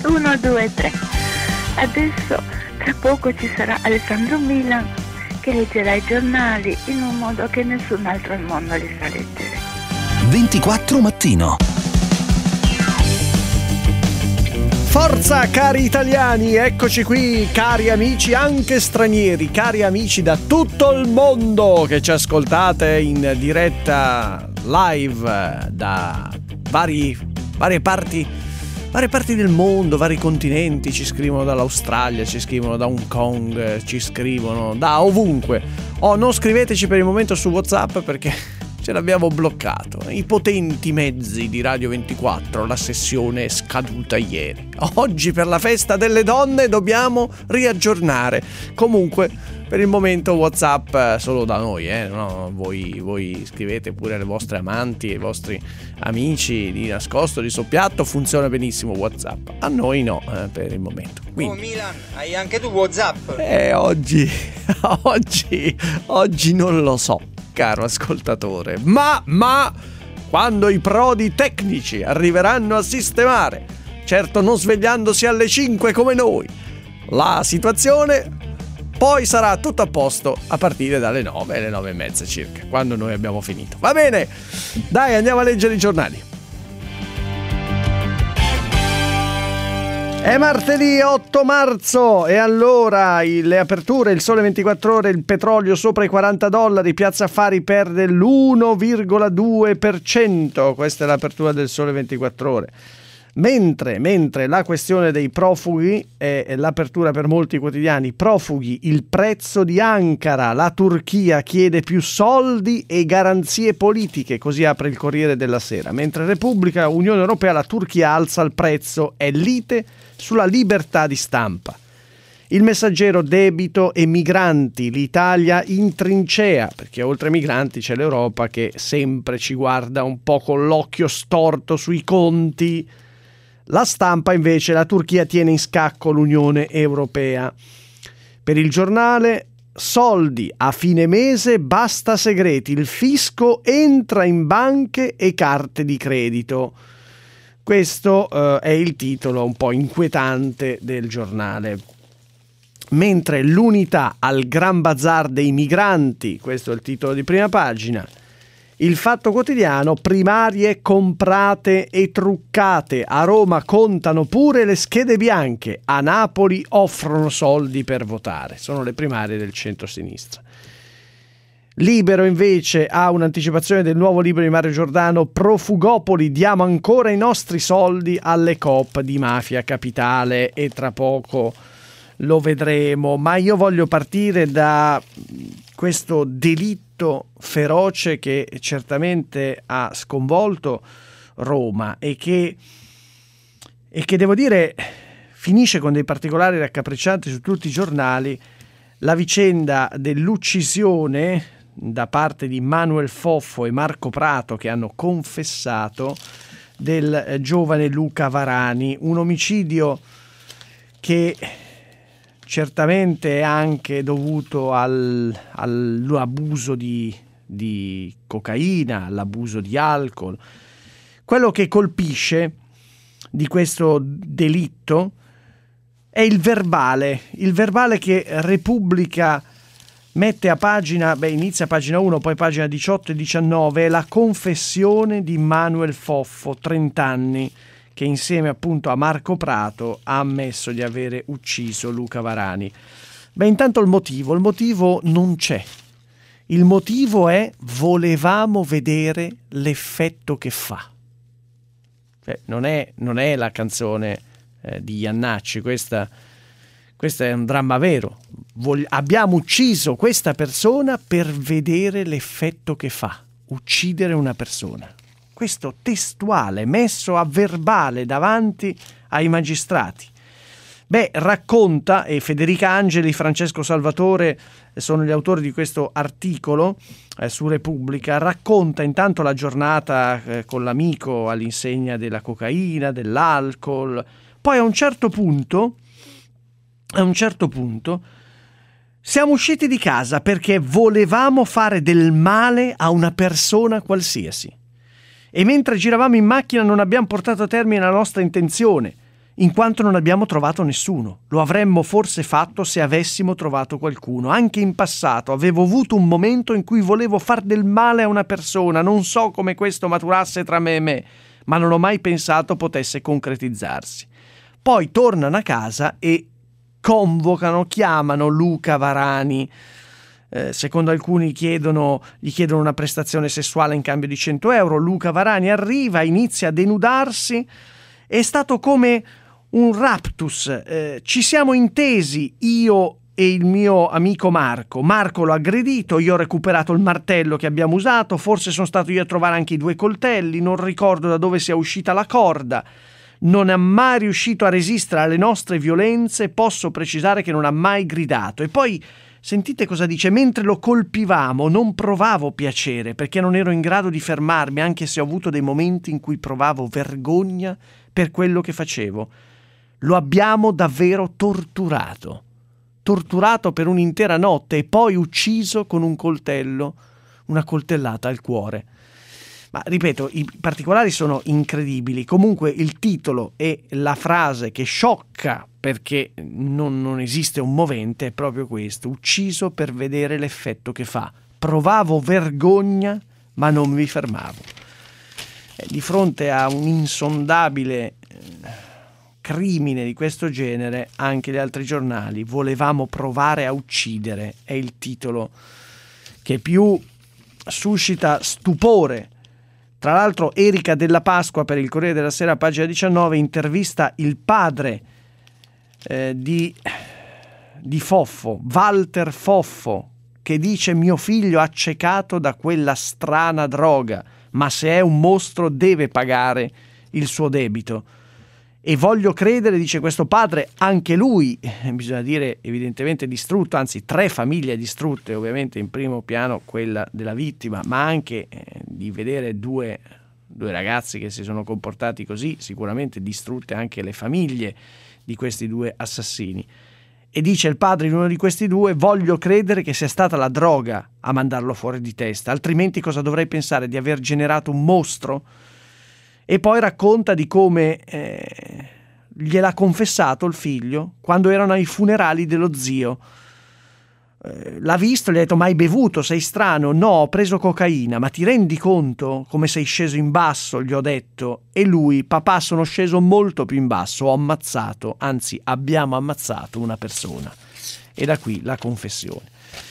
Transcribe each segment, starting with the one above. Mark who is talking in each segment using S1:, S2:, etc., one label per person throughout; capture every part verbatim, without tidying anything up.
S1: uno due tre. Adesso tra poco ci sarà Alessandro Milan che leggerà i giornali in un modo che nessun altro al mondo li sa leggere.
S2: ventiquattro mattino.
S3: Forza cari italiani, eccoci qui, cari amici anche stranieri, cari amici da tutto il mondo che ci ascoltate in diretta live da vari, varie parti, varie parti del mondo, vari continenti. Ci scrivono dall'Australia, ci scrivono da Hong Kong, ci scrivono da ovunque. Oh, non scriveteci per il momento su WhatsApp perché ce l'abbiamo bloccato. I potenti mezzi di Radio ventiquattro, la sessione è scaduta ieri. Oggi per la festa delle donne dobbiamo riaggiornare. Comunque per il momento WhatsApp solo da noi, eh? No, voi, voi scrivete pure alle vostre amanti, ai vostri amici di nascosto, di soppiatto, funziona benissimo WhatsApp. A noi no, eh, per il momento. Quindi,
S4: oh Milan, hai anche tu WhatsApp?
S3: Eh, oggi, oggi, oggi non lo so, caro ascoltatore, ma, ma quando i prodi tecnici arriveranno a sistemare, certo non svegliandosi alle cinque come noi, la situazione, poi sarà tutto a posto a partire dalle nove, le nove e mezza circa, quando noi abbiamo finito. Va bene, dai, andiamo a leggere i giornali. È martedì otto marzo e allora le aperture, il Sole ventiquattro Ore, il petrolio sopra i quaranta dollari, Piazza Affari perde l'uno virgola due per cento, questa è l'apertura del Sole ventiquattro Ore. Mentre, mentre la questione dei profughi è l'apertura per molti quotidiani, profughi, il prezzo di Ankara, la Turchia chiede più soldi e garanzie politiche, così apre il Corriere della Sera. Mentre Repubblica, Unione Europea, la Turchia alza il prezzo, è lite sulla libertà di stampa. Il Messaggero, debito e migranti, l'Italia in trincea, perché oltre ai migranti c'è l'Europa che sempre ci guarda un po' con l'occhio storto sui conti. La Stampa invece, la Turchia tiene in scacco l'Unione Europea. Per il Giornale, soldi a fine mese, basta segreti, il fisco entra in banche e carte di credito. Questo eh, è il titolo un po' inquietante del giornale. Mentre l'Unità al Gran Bazar dei migranti, questo è il titolo di prima pagina. Il Fatto Quotidiano, primarie comprate e truccate, a Roma contano pure le schede bianche, a Napoli offrono soldi per votare, sono le primarie del centro-sinistra. Libero invece ha un'anticipazione del nuovo libro di Mario Giordano, Profugopoli, diamo ancora i nostri soldi alle coop di Mafia Capitale, e tra poco lo vedremo, ma io voglio partire da questo delitto feroce che certamente ha sconvolto Roma e che, e che devo dire finisce con dei particolari raccapriccianti su tutti i giornali, la vicenda dell'uccisione da parte di Manuel Foffo e Marco Prato, che hanno confessato, del giovane Luca Varani, un omicidio che certamente è anche dovuto al, all'abuso di, di cocaina, all'abuso di alcol. Quello che colpisce di questo delitto è il verbale, il verbale che Repubblica mette a pagina, beh inizia a pagina uno, poi pagina diciotto e diciannove, è la confessione di Manuel Foffo, trenta anni, che insieme appunto a Marco Prato ha ammesso di avere ucciso Luca Varani. Beh, intanto il motivo, il motivo non c'è. Il motivo è: volevamo vedere l'effetto che fa. Cioè, non è, non è la canzone eh, di Iannacci, questa, questo è un dramma vero. Vog- abbiamo ucciso questa persona per vedere l'effetto che fa, uccidere una persona. Questo testuale, messo a verbale davanti ai magistrati. Beh, racconta, e Federica Angeli, Francesco Salvatore sono gli autori di questo articolo eh, su Repubblica, racconta intanto la giornata eh, con l'amico all'insegna della cocaina, dell'alcol. Poi a un certo punto, a un certo punto, siamo usciti di casa perché volevamo fare del male a una persona qualsiasi. E mentre giravamo in macchina non abbiamo portato a termine la nostra intenzione. in quanto non abbiamo trovato nessuno. Lo avremmo forse fatto se avessimo trovato qualcuno. Anche in passato avevo avuto un momento in cui volevo far del male a una persona. Non so come questo maturasse tra me e me, ma non ho mai pensato potesse concretizzarsi. Poi tornano a casa e convocano, chiamano Luca Varani. Eh, secondo alcuni chiedono, gli chiedono una prestazione sessuale in cambio di cento euro. Luca Varani arriva, inizia a denudarsi. È stato come un raptus, eh, ci siamo intesi io e il mio amico Marco. Marco l'ho aggredito, io ho recuperato il martello che abbiamo usato, forse sono stato io a trovare anche i due coltelli, non ricordo da dove sia uscita la corda. Non è mai riuscito a resistere alle nostre violenze, posso precisare che non ha mai gridato. E poi sentite cosa dice: mentre lo colpivamo non provavo piacere perché non ero in grado di fermarmi, anche se ho avuto dei momenti in cui provavo vergogna per quello che facevo. Lo abbiamo davvero torturato, torturato per un'intera notte e poi ucciso con un coltello, una coltellata al cuore. Ma ripeto, i particolari sono incredibili. Comunque il titolo e la frase che sciocca perché non, non esiste un movente è proprio questo: ucciso per vedere l'effetto che fa. Provavo vergogna ma non mi fermavo. E di fronte a un insondabile crimine di questo genere, anche gli altri giornali: volevamo provare a uccidere, è il titolo che più suscita stupore. Tra l'altro Erika Della Pasqua per il Corriere della Sera, pagina diciannove, intervista il padre eh, di, di Foffo, Walter Foffo, che dice: mio figlio accecato da quella strana droga, ma se è un mostro deve pagare il suo debito. E voglio credere, dice questo padre, anche lui, bisogna dire evidentemente distrutto, anzi tre famiglie distrutte, ovviamente in primo piano quella della vittima, ma anche eh, di vedere due, due ragazzi che si sono comportati così, sicuramente distrutte anche le famiglie di questi due assassini. E dice il padre di uno di questi due: voglio credere che sia stata la droga a mandarlo fuori di testa, altrimenti cosa dovrei pensare, di aver generato un mostro? E poi racconta di come eh, gliel'ha confessato il figlio quando erano ai funerali dello zio. Eh, l'ha visto, gli ha detto: ma hai bevuto? Sei strano. No, ho preso cocaina. Ma ti rendi conto come sei sceso in basso? Gli ho detto. E lui: papà, sono sceso molto più in basso, ho ammazzato, anzi abbiamo ammazzato una persona. E da qui la confessione.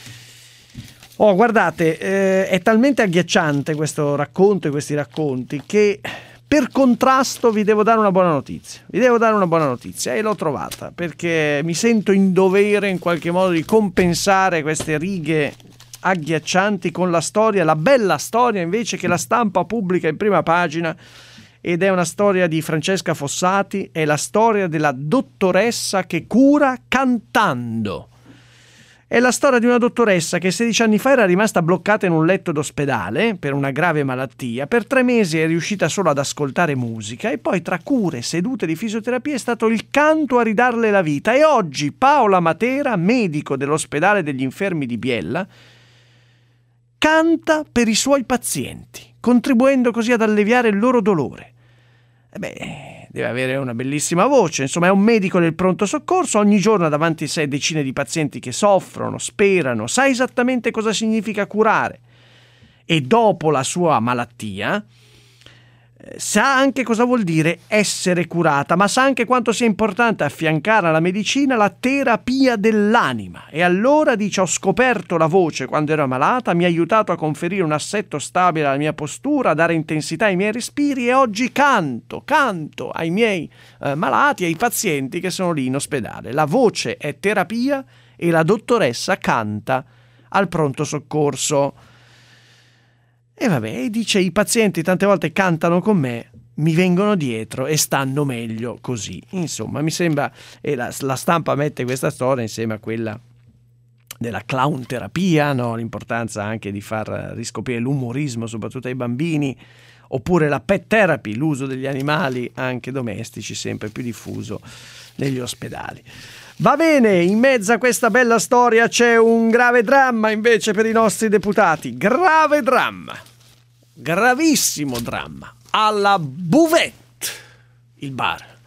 S3: Oh, guardate, eh, è talmente agghiacciante questo racconto e questi racconti che per contrasto vi devo dare una buona notizia. Vi devo dare una buona notizia e l'ho trovata perché mi sento in dovere in qualche modo di compensare queste righe agghiaccianti con la storia, la bella storia invece che la Stampa pubblica in prima pagina, ed è una storia di Francesca Fossati, è la storia della dottoressa che cura cantando. È la storia di una dottoressa che sedici anni fa era rimasta bloccata in un letto d'ospedale per una grave malattia. Per tre mesi è riuscita solo ad ascoltare musica e poi, tra cure, sedute di fisioterapia, è stato il canto a ridarle la vita. E oggi Paola Matera, medico dell'ospedale degli infermi di Biella, canta per i suoi pazienti, contribuendo così ad alleviare il loro dolore. E beh, deve avere una bellissima voce, insomma è un medico del pronto soccorso, ogni giorno ha davanti a sé decine di pazienti che soffrono, sperano, sa esattamente cosa significa curare e dopo la sua malattia sa anche cosa vuol dire essere curata, ma sa anche quanto sia importante affiancare alla medicina la terapia dell'anima. E allora dice: ho scoperto la voce quando ero malata, mi ha aiutato a conferire un assetto stabile alla mia postura, a dare intensità ai miei respiri, e oggi canto, canto ai miei eh, malati, ai pazienti che sono lì in ospedale. La voce è terapia e la dottoressa canta al pronto soccorso. E vabbè, dice: i pazienti tante volte cantano con me, mi vengono dietro e stanno meglio così. Insomma, mi sembra, e la, la Stampa mette questa storia insieme a quella della clown terapia, no? L'importanza anche di far riscoprire l'umorismo soprattutto ai bambini, oppure la pet therapy, l'uso degli animali anche domestici sempre più diffuso negli ospedali. Va bene, in mezzo a questa bella storia c'è un grave dramma invece per i nostri deputati. Grave dramma, gravissimo dramma, alla Buvette, il bar.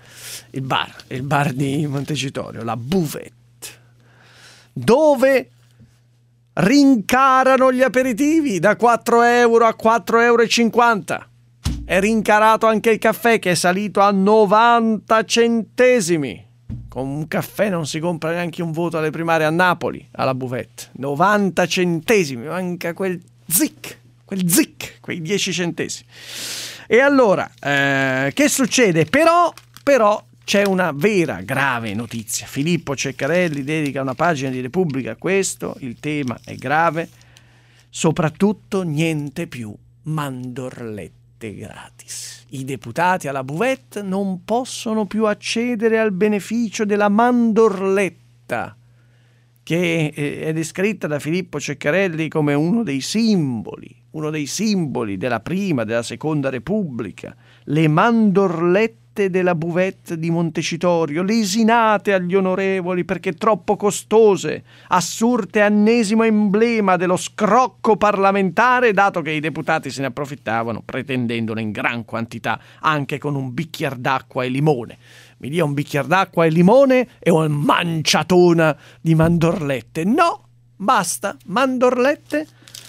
S3: il bar, il bar di Montecitorio, la Buvette, dove rincarano gli aperitivi da quattro euro a quattro euro e cinquanta. È rincarato anche il caffè, che è salito a novanta centesimi. Con un caffè non si compra neanche un voto alle primarie a Napoli, alla Buvette. novanta centesimi, manca quel zic, quel zic, quei dieci centesimi. E allora, eh, che succede? Però, però c'è una vera grave notizia. Filippo Ceccarelli dedica una pagina di Repubblica a questo, il tema è grave, soprattutto niente più mandorlette gratis. I deputati alla Buvette non possono più accedere al beneficio della mandorletta, che è descritta da Filippo Ceccarelli come uno dei simboli, uno dei simboli della prima, della seconda Repubblica. Le mandorlette della Buvette di Montecitorio, lesinate agli onorevoli perché troppo costose, assurte ennesimo emblema dello scrocco parlamentare, dato che i deputati se ne approfittavano pretendendone in gran quantità, anche con un bicchier d'acqua e limone. Mi dia un bicchier d'acqua e limone e una manciatona di mandorlette. No, basta, mandorlette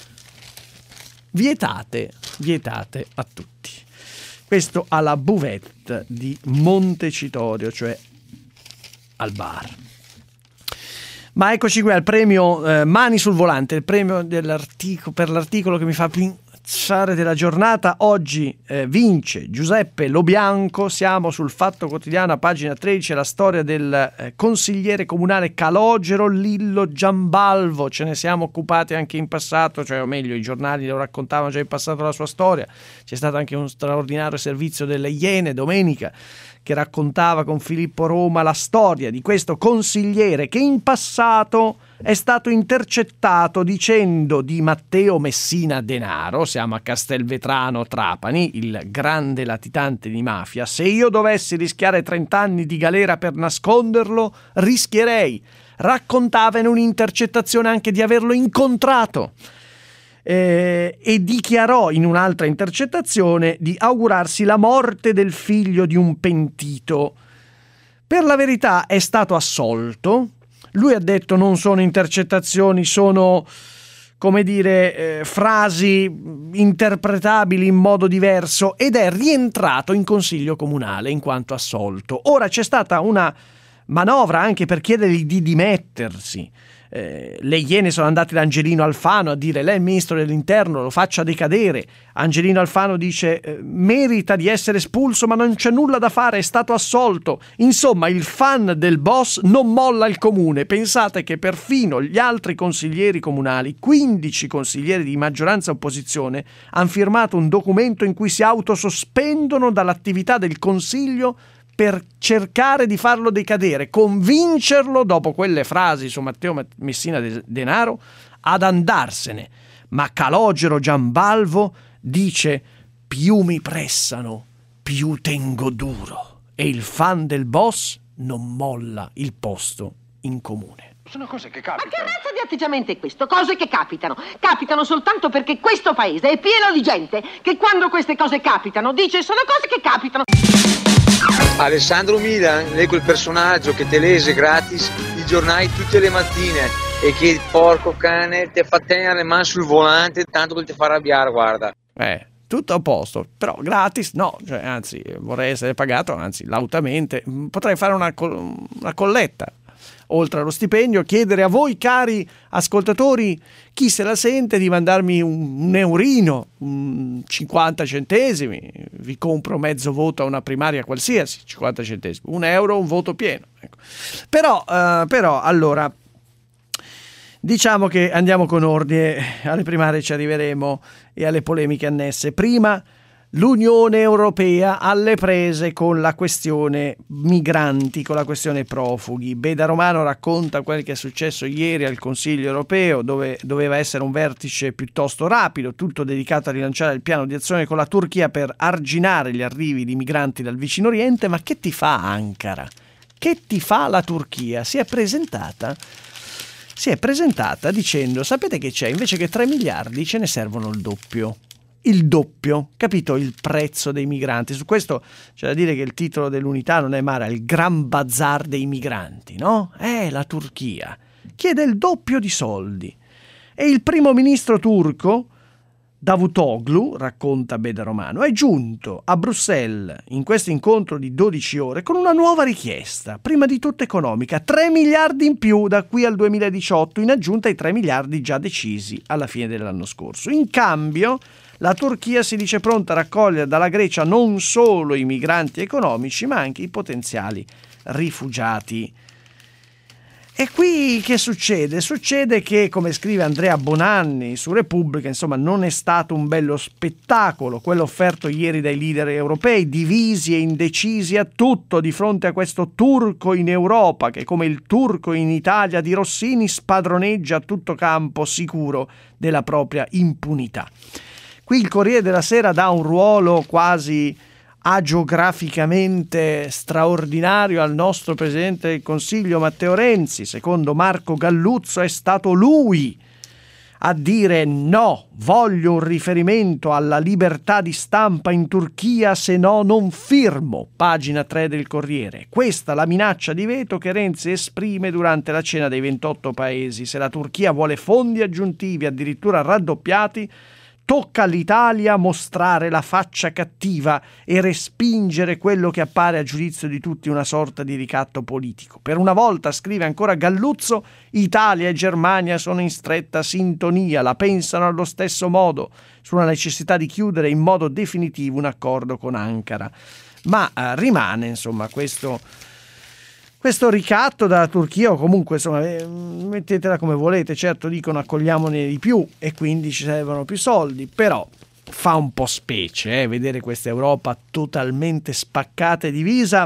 S3: vietate, vietate a tutti. Questo alla Buvette di Montecitorio, cioè al bar. Ma eccoci qui al premio eh, Mani sul volante, il premio dell'articolo, per l'articolo che mi fa pensare della giornata. Oggi eh, vince Giuseppe Lobianco. Siamo sul Fatto Quotidiano, a pagina tredici, la storia del eh, consigliere comunale Calogero Lillo Giambalvo. Ce ne siamo occupati anche in passato, cioè o meglio i giornali lo raccontavano già in passato la sua storia. C'è stato anche un straordinario servizio delle Iene domenica, che raccontava con Filippo Roma la storia di questo consigliere che in passato è stato intercettato dicendo di Matteo Messina Denaro, siamo a Castelvetrano Trapani, il grande latitante di mafia: se io dovessi rischiare trenta anni di galera per nasconderlo, rischierei. Raccontava in un'intercettazione anche di averlo incontrato. Eh, e dichiarò in un'altra intercettazione di augurarsi la morte del figlio di un pentito. Per la verità è stato assolto. Lui ha detto non sono intercettazioni, sono, come dire, eh, frasi interpretabili in modo diverso, ed è rientrato in consiglio comunale in quanto assolto. Ora c'è stata una manovra anche per chiedergli di dimettersi. Eh, le Iene sono andate da Angelino Alfano a dire: lei è il ministro dell'interno, lo faccia decadere. Angelino Alfano dice eh, merita di essere espulso, ma non c'è nulla da fare, è stato assolto. Insomma, il fan del boss non molla il comune. Pensate che perfino gli altri consiglieri comunali, quindici consiglieri di maggioranza e opposizione, hanno firmato un documento in cui si autosospendono dall'attività del consiglio per cercare di farlo decadere, convincerlo, dopo quelle frasi su Matteo Messina Denaro, ad andarsene. Ma Calogero Giambalvo dice: più mi pressano, più tengo duro, e il fan del boss non molla il posto in comune.
S5: Sono cose che capitano.
S6: Ma che razza di atteggiamento è questo? Cose che capitano. Capitano soltanto perché questo paese è pieno di gente che quando queste cose capitano dice: sono cose che capitano.
S4: Alessandro Milan, lei quel personaggio che te lese gratis i giornali tutte le mattine e che porco cane ti fa tenere le mani sul volante tanto che ti fa arrabbiare, guarda.
S3: Eh, tutto a posto, però gratis no, cioè, anzi vorrei essere pagato, anzi lautamente. Potrei fare una, una colletta. Oltre allo stipendio, chiedere a voi, cari ascoltatori, chi se la sente di mandarmi un, un eurino, un cinquanta centesimi, vi compro mezzo voto a una primaria qualsiasi, cinquanta centesimi, un euro, un voto pieno. Ecco. Però, uh, però, allora, diciamo che andiamo con ordine, alle primarie ci arriveremo e alle polemiche annesse. Prima, l'Unione Europea alle prese con la questione migranti, con la questione profughi. Beda Romano racconta quel che è successo ieri al Consiglio Europeo, dove doveva essere un vertice piuttosto rapido, tutto dedicato a rilanciare il piano di azione con la Turchia per arginare gli arrivi di migranti dal vicino Oriente. Ma che ti fa Ankara? Che ti fa la Turchia? Si è presentata, si è presentata dicendo: sapete che c'è? Invece che tre miliardi ce ne servono il doppio. il doppio, capito? Il prezzo dei migranti. Su questo c'è da dire che il titolo dell'Unità non è male, il Gran Bazar dei migranti, no? Eh, la Turchia chiede il doppio di soldi e il primo ministro turco Davutoglu, racconta Beda Romano, è giunto a Bruxelles in questo incontro di dodici ore con una nuova richiesta, prima di tutto economica, tre miliardi in più da qui al duemiladiciotto, in aggiunta ai tre miliardi già decisi alla fine dell'anno scorso. In cambio, la Turchia si dice pronta a raccogliere dalla Grecia non solo i migranti economici, ma anche i potenziali rifugiati. E qui che succede? Succede che, come scrive Andrea Bonanni su Repubblica, insomma, non è stato un bello spettacolo quello offerto ieri dai leader europei, divisi e indecisi a tutto di fronte a questo turco in Europa che, come il turco in Italia di Rossini, spadroneggia a tutto campo, sicuro della propria impunità. Qui il Corriere della Sera dà un ruolo quasi agiograficamente straordinario al nostro Presidente del Consiglio Matteo Renzi. Secondo Marco Galluzzo è stato lui a dire no, voglio un riferimento alla libertà di stampa in Turchia, se no non firmo. Pagina tre del Corriere. Questa la minaccia di veto che Renzi esprime durante la cena dei ventotto paesi. Se la Turchia vuole fondi aggiuntivi, addirittura raddoppiati, tocca all'Italia mostrare la faccia cattiva e respingere quello che appare a giudizio di tutti una sorta di ricatto politico. Per una volta, scrive ancora Galluzzo, Italia e Germania sono in stretta sintonia, la pensano allo stesso modo, sulla necessità di chiudere in modo definitivo un accordo con Ankara. Ma eh, rimane, insomma, questo... Questo ricatto dalla Turchia, o comunque insomma eh, mettetela come volete, certo dicono accogliamone di più e quindi ci servono più soldi, però fa un po' specie eh, vedere questa Europa totalmente spaccata e divisa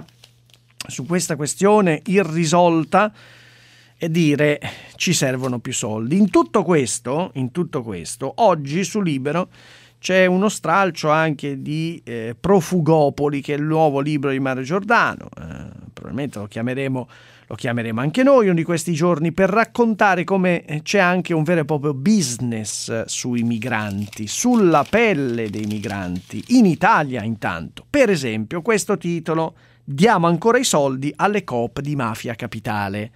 S3: su questa questione irrisolta e dire ci servono più soldi. In tutto questo, in tutto questo, oggi su Libero c'è uno stralcio anche di eh, Profugopoli, che è il nuovo libro di Mario Giordano, eh, probabilmente lo chiameremo, lo chiameremo anche noi uno di questi giorni, per raccontare come c'è anche un vero e proprio business sui migranti, sulla pelle dei migranti, in Italia intanto. Per esempio questo titolo, diamo ancora i soldi alle coop di Mafia Capitale.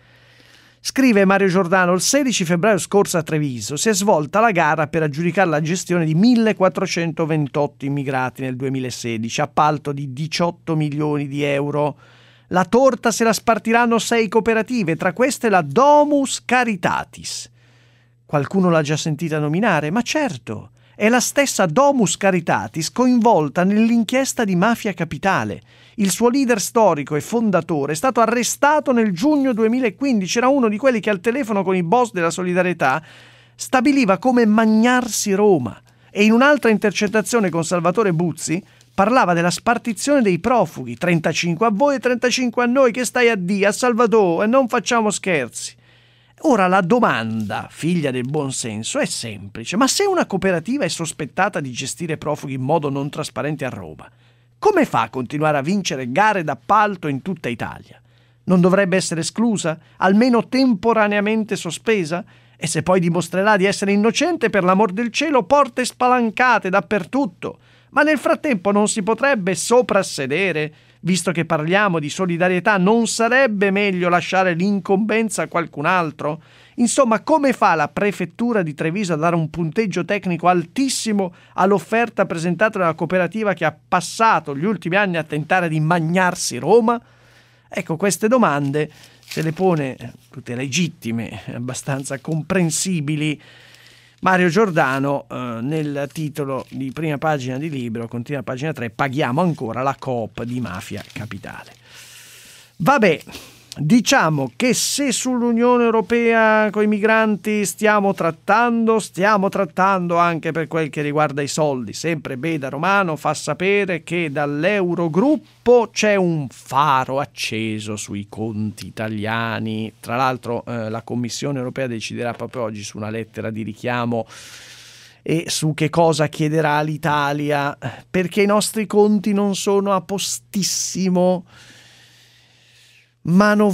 S3: Scrive Mario Giordano, il sedici febbraio scorso a Treviso si è svolta la gara per aggiudicare la gestione di millequattrocentoventotto immigrati nel duemilasedici, appalto di diciotto milioni di euro. La torta se la spartiranno sei cooperative, tra queste la Domus Caritatis. Qualcuno l'ha già sentita nominare? Ma certo, è la stessa Domus Caritatis coinvolta nell'inchiesta di Mafia Capitale. Il suo leader storico e fondatore è stato arrestato nel giugno duemilaquindici, era uno di quelli che al telefono con i boss della solidarietà stabiliva come magnarsi Roma e in un'altra intercettazione con Salvatore Buzzi parlava della spartizione dei profughi, trentacinque a voi e trentacinque a noi, che stai a dire, a Salvador, e non facciamo scherzi. Ora la domanda, figlia del buon senso, è semplice, ma se una cooperativa è sospettata di gestire profughi in modo non trasparente a Roma, come fa a continuare a vincere gare d'appalto in tutta Italia? Non dovrebbe essere esclusa, almeno temporaneamente sospesa? E se poi dimostrerà di essere innocente, per l'amor del cielo, porte spalancate dappertutto. Ma nel frattempo non si potrebbe soprassedere? Visto che parliamo di solidarietà, non sarebbe meglio lasciare l'incombenza a qualcun altro? Insomma, come fa la prefettura di Treviso a dare un punteggio tecnico altissimo all'offerta presentata dalla cooperativa che ha passato gli ultimi anni a tentare di magnarsi Roma? Ecco, queste domande se le pone, tutte legittime, abbastanza comprensibili, Mario Giordano eh, nel titolo di prima pagina di Libero, continua a pagina tre, paghiamo ancora la coop di Mafia Capitale. Vabbè, diciamo che se sull'Unione Europea con i migranti stiamo trattando, stiamo trattando anche per quel che riguarda i soldi. Sempre Beda Romano fa sapere che dall'Eurogruppo c'è un faro acceso sui conti italiani. Tra l'altro eh, la Commissione Europea deciderà proprio oggi su una lettera di richiamo e su che cosa chiederà all'Italia, perché i nostri conti non sono a postissimo.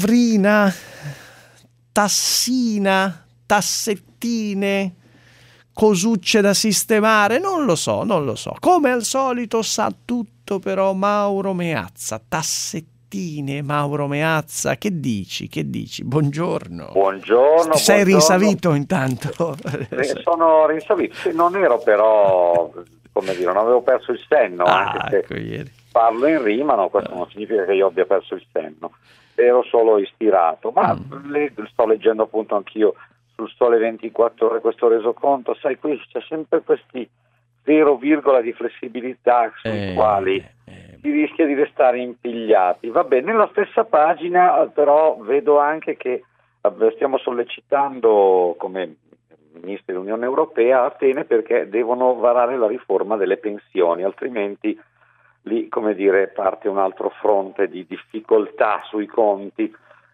S3: Manovrina, tassina, tassettine, cosucce da sistemare, non lo so, non lo so. Come al solito sa tutto però Mauro Meazza, tassettine Mauro Meazza, che dici, che dici? Buongiorno.
S5: Buongiorno.
S3: Ti sei
S5: buongiorno.
S3: rinsavito intanto?
S5: Eh, sono rinsavito, sì, non ero però, come dire, non avevo perso il senno,
S3: Ah,
S5: anche se
S3: ecco, ieri.
S5: parlo in rima, no, questo non significa che io abbia perso il senno, ero solo istirato, ma
S3: Mm.
S5: le, sto leggendo appunto anch'io sul Sole ventiquattro Ore questo resoconto, sai, qui c'è sempre questi zero virgola di flessibilità sui
S3: Eh,
S5: quali
S3: eh,
S5: si rischia di restare impigliati. Vabbè, nella stessa pagina però vedo anche che eh, stiamo sollecitando come ministri dell'Unione Europea Atene perché devono varare la riforma delle pensioni, altrimenti lì, come dire, parte un altro fronte di difficoltà sui conti.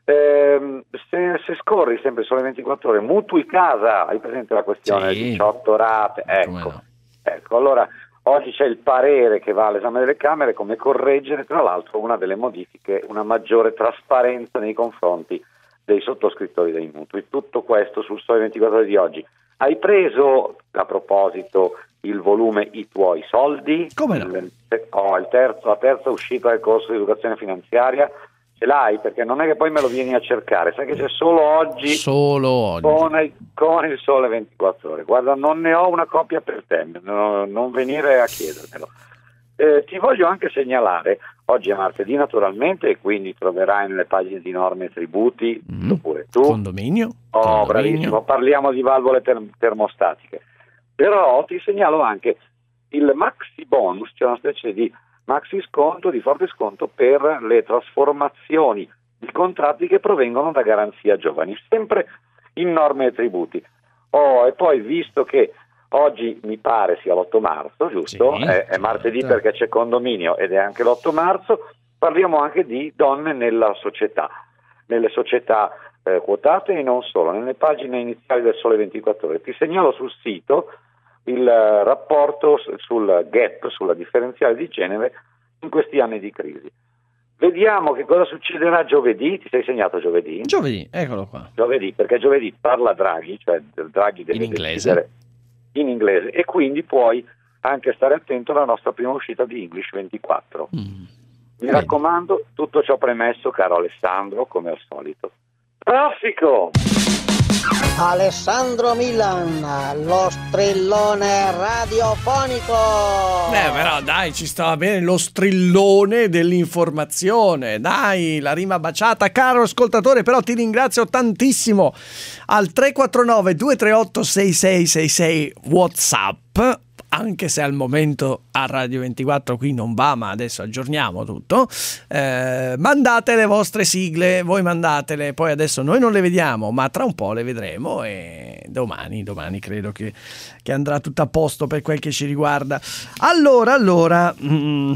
S5: Eh, se, se scorri sempre sulle ventiquattro ore, mutui casa, hai presente la questione?
S3: Sì.
S5: diciotto rate,
S3: Come
S5: ecco,
S3: no.
S5: ecco, allora oggi c'è il parere che va all'esame delle Camere, come correggere tra l'altro una delle modifiche, una maggiore trasparenza nei confronti dei sottoscrittori dei mutui. Tutto questo sul Sole ventiquattro Ore di oggi. Hai preso, a proposito, il volume I tuoi soldi?
S3: Come no?
S5: Il, oh, il terzo, la terza uscita del corso di educazione finanziaria? Ce l'hai? Perché non è che poi me lo vieni a cercare, sai che c'è solo oggi,
S3: Solo oggi.
S5: con il, con il Sole ventiquattro Ore. Guarda, non ne ho una copia per te, no, non venire a chiedermelo. Eh, ti voglio anche segnalare, oggi è martedì naturalmente e quindi troverai nelle pagine di norme e tributi,
S3: Mm.
S5: oppure tu.
S3: Condominio?
S5: Oh,
S3: Condominio.
S5: bravissimo, parliamo di valvole ter- termostatiche. Però ti segnalo anche il maxi bonus, cioè una specie di maxi sconto, di forte sconto per le trasformazioni di contratti che provengono da Garanzia Giovani, sempre in norme e tributi. Oh, e poi visto che oggi mi pare sia l'otto marzo, giusto?
S3: Sì,
S5: è, è martedì
S3: certo.
S5: perché c'è condominio ed è anche l'otto marzo, parliamo anche di donne nella società, nelle società eh, quotate e non solo, nelle pagine iniziali del Sole ventiquattro Ore. Ti segnalo sul sito il eh, rapporto s- sul gap, sulla differenziale di genere in questi anni di crisi. Vediamo che cosa succederà giovedì. Ti sei segnato giovedì?
S3: Giovedì, eccolo qua.
S5: Giovedì, perché giovedì parla Draghi, cioè Draghi deve
S3: In inglese.
S5: decidere in inglese, e quindi puoi anche stare attento alla nostra prima uscita di English ventiquattro.
S3: Mm.
S5: Mi
S3: Vedi.
S5: raccomando, tutto ciò premesso, caro Alessandro, come al solito. Traffico!
S7: Alessandro Milan, lo strillone radiofonico.
S3: Eh, però dai, ci stava bene lo strillone dell'informazione. Dai, la rima baciata, caro ascoltatore, però ti ringrazio tantissimo. Al tre quattro nove due tre otto sei sei sei sei WhatsApp, anche se al momento a Radio ventiquattro qui non va, ma adesso aggiorniamo tutto. Eh, mandate le vostre sigle, voi mandatele, poi adesso noi non le vediamo, ma tra un po' le vedremo e domani, domani credo che, che andrà tutto a posto per quel che ci riguarda. Allora, allora, mm,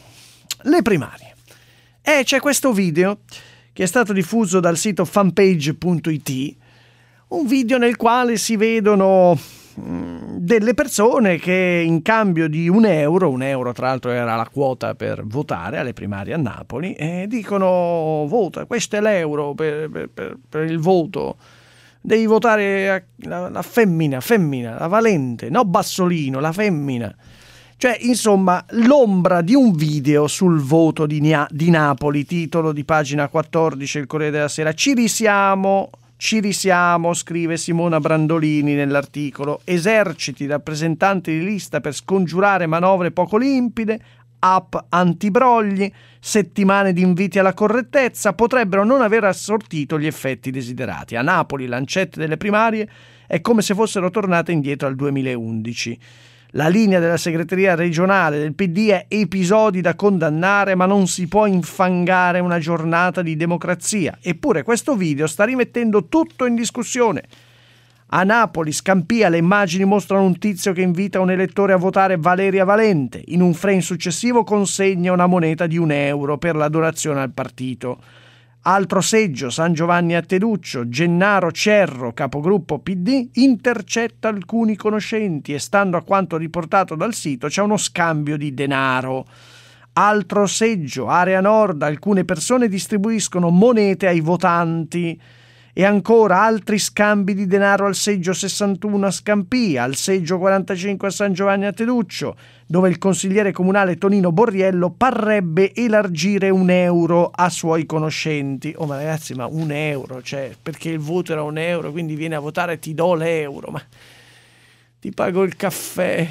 S3: le primarie. E c'è questo video che è stato diffuso dal sito fanpage punto it, un video nel quale si vedono delle persone che in cambio di un euro, un euro tra l'altro era la quota per votare alle primarie a Napoli, e dicono: vota, questo è l'euro per, per, per, per il voto, devi votare la, la femmina, femmina, la valente, no Bassolino, la femmina. Cioè, insomma, l'ombra di un video sul voto di, Nia- di Napoli, titolo di pagina quattordici, il Corriere della Sera. Ci risiamo, ci risiamo, scrive Simona Brandolini nell'articolo. Eserciti rappresentanti di lista per scongiurare manovre poco limpide, app antibrogli, settimane di inviti alla correttezza potrebbero non aver assortito gli effetti desiderati. A Napoli l'ancetta delle primarie è come se fossero tornate indietro al duemilaundici. La linea della segreteria regionale del P D è episodi da condannare, ma non si può infangare una giornata di democrazia. Eppure questo video sta rimettendo tutto in discussione. A Napoli, Scampia, le immagini mostrano un tizio che invita un elettore a votare Valeria Valente. In un frame successivo consegna una moneta di un euro per la donazione al partito. Altro seggio, San Giovanni a Teduccio, Gennaro Cerro, capogruppo P D, intercetta alcuni conoscenti e, stando a quanto riportato dal sito, c'è uno scambio di denaro. Altro seggio, area nord, alcune persone distribuiscono monete ai votanti. E ancora altri scambi di denaro al seggio sessantuno a Scampia, al seggio quarantacinque a San Giovanni a Teduccio, dove il consigliere comunale Tonino Borriello parrebbe elargire un euro a suoi conoscenti. Oh ma ragazzi, ma un euro, cioè perché il voto era un euro, quindi vieni a votare e ti do l'euro, ma ti pago il caffè,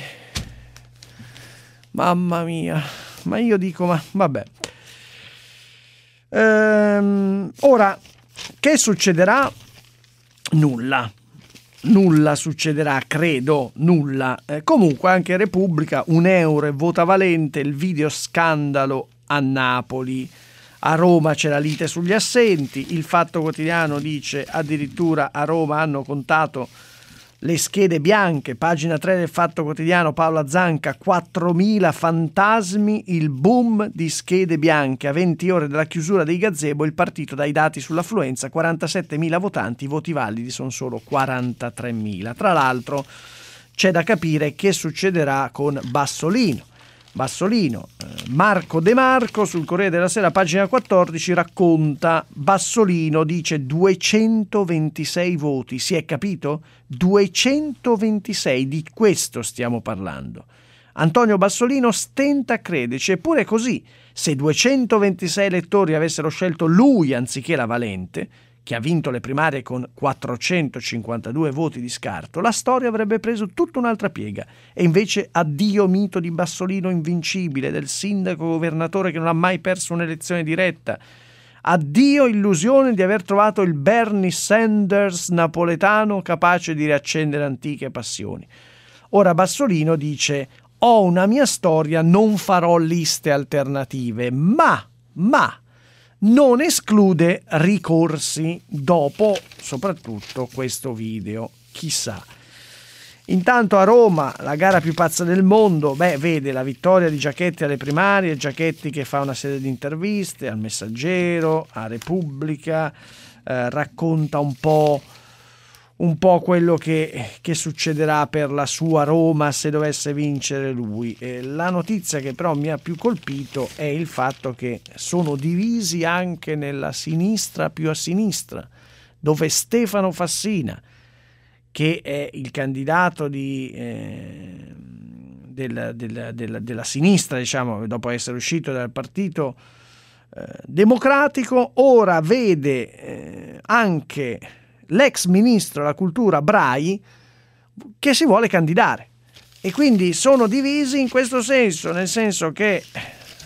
S3: mamma mia. Ma io dico, ma vabbè. Ehm, ora, che succederà? Nulla. Nulla succederà, credo, nulla. Eh, comunque anche Repubblica, un euro e vota valente, il video scandalo a Napoli. A Roma c'è la lite sugli assenti, il Fatto Quotidiano dice addirittura a Roma hanno contato le schede bianche, pagina tre del Fatto Quotidiano, Paola Zanca, quattromila fantasmi, il boom di schede bianche. A venti ore dalla chiusura dei gazebo il partito dà i dati sull'affluenza, quarantasettemila votanti, i voti validi sono solo quarantatremila. Tra l'altro c'è da capire che succederà con Bassolino. Bassolino, Marco De Marco sul Corriere della Sera, pagina quattordici, racconta Bassolino dice duecentoventisei voti, si è capito? duecentoventisei, di questo stiamo parlando. Antonio Bassolino stenta a crederci, eppure è così. Se duecentoventisei elettori avessero scelto lui anziché la Valente, che ha vinto le primarie con quattrocentocinquantadue voti di scarto, la storia avrebbe preso tutta un'altra piega. E invece addio mito di Bassolino invincibile, del sindaco governatore che non ha mai perso un'elezione diretta. Addio illusione di aver trovato il Bernie Sanders napoletano capace di riaccendere antiche passioni. Ora Bassolino dice: ho una mia storia, non farò liste alternative, ma, ma... non esclude ricorsi dopo soprattutto questo video, chissà. Intanto a Roma, la gara più pazza del mondo, beh, vede la vittoria di Giachetti alle primarie, Giachetti che fa una serie di interviste al Messaggero, a Repubblica, eh, racconta un po' un po' quello che, che succederà per la sua Roma se dovesse vincere lui. E la notizia che però mi ha più colpito è il fatto che sono divisi anche nella sinistra più a sinistra, dove Stefano Fassina, che è il candidato di, eh, del, del, del, della sinistra, diciamo, dopo essere uscito dal partito eh, democratico, ora vede eh, anche l'ex ministro della cultura Brai che si vuole candidare, e quindi sono divisi in questo senso, nel senso che eh,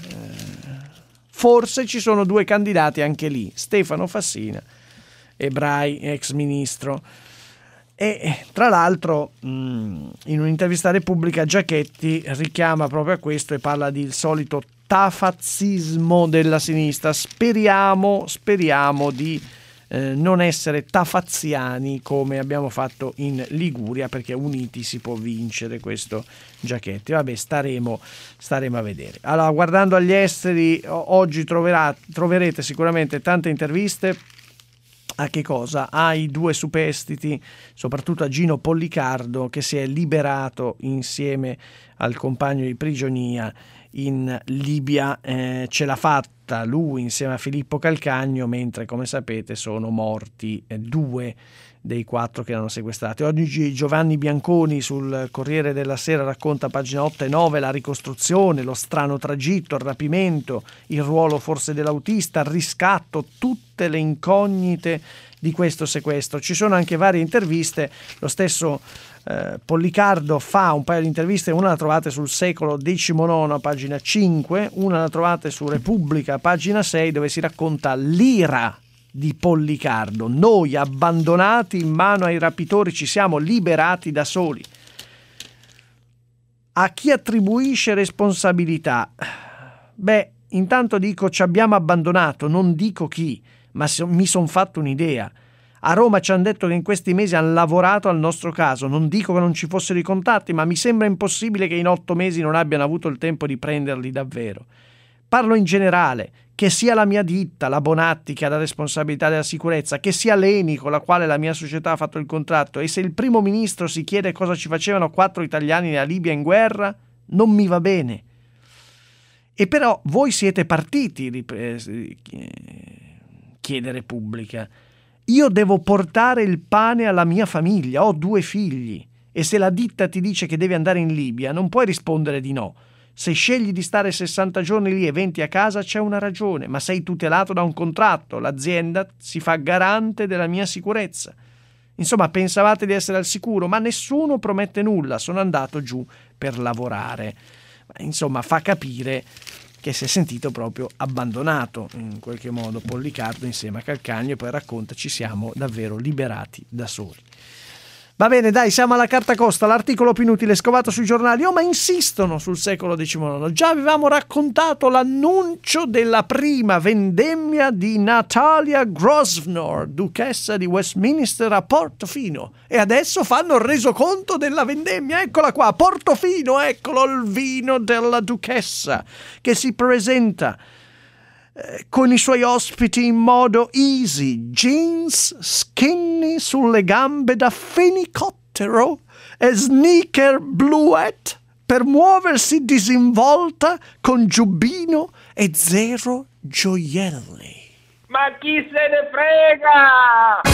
S3: forse ci sono due candidati anche lì, Stefano Fassina e Brai, ex ministro. E tra l'altro mh, in un'intervista a Repubblica Giachetti richiama proprio a questo e parla del solito tafazzismo della sinistra. Speriamo, speriamo di Eh, non essere tafaziani come abbiamo fatto in Liguria, perché uniti si può vincere, questo Giachetti. Vabbè, staremo, staremo a vedere. Allora, guardando agli esteri, oggi troverà, troverete sicuramente tante interviste a che cosa? Ai due superstiti, soprattutto a Gino Pollicardo, che si è liberato insieme al compagno di prigionia in Libia, eh, ce l'ha fatta lui insieme a Filippo Calcagno, mentre come sapete sono morti eh, due dei quattro che erano sequestrati. Oggi Giovanni Bianconi sul Corriere della Sera racconta, pagina otto e nove, la ricostruzione, lo strano tragitto, il rapimento, il ruolo forse dell'autista, il riscatto, tutte le incognite di questo sequestro. Ci sono anche varie interviste, lo stesso eh, Pollicardo fa un paio di interviste, una la trovate sul Secolo diciannove, pagina cinque, una la trovate su Repubblica, pagina sei, dove si racconta l'ira di Pollicardo. Noi abbandonati in mano ai rapitori ci siamo liberati da soli. A chi attribuisce responsabilità? Beh, intanto dico ci abbiamo abbandonato, non dico chi, ma so, mi son fatto un'idea. A Roma ci hanno detto che in questi mesi hanno lavorato al nostro caso, non dico che non ci fossero i contatti, ma mi sembra impossibile che in otto mesi non abbiano avuto il tempo di prenderli davvero. Parlo in generale, che sia la mia ditta, la Bonatti, che ha la responsabilità della sicurezza, che sia l'Eni, con la quale la mia società ha fatto il contratto, e se il primo ministro si chiede cosa ci facevano quattro italiani nella Libia in guerra, non mi va bene. E però voi siete partiti, chiede Repubblica, io devo portare il pane alla mia famiglia, ho due figli, e se la ditta ti dice che devi andare in Libia non puoi rispondere di no. Se scegli di stare sessanta giorni lì e venti a casa c'è una ragione, ma sei tutelato da un contratto, l'azienda si fa garante della mia sicurezza. Insomma, pensavate di essere al sicuro, ma nessuno promette nulla, sono andato giù per lavorare. Insomma, fa capire che si è sentito proprio abbandonato, in qualche modo, Pollicardo insieme a Calcagno, e poi racconta: ci siamo davvero liberati da soli. Va bene, dai, siamo alla carta costa, l'articolo più inutile scovato sui giornali. Oh, ma insistono sul secolo diciannove. Già avevamo raccontato l'annuncio della prima vendemmia di Natalia Grosvenor, duchessa di Westminster a Portofino. E adesso fanno il resoconto della vendemmia. Eccola qua, Portofino, eccolo il vino della duchessa, che si presenta con i suoi ospiti in modo easy, jeans skinny sulle gambe da fenicottero e sneaker bluette per muoversi disinvolta con giubbino e zero gioielli.
S8: Ma chi se ne frega?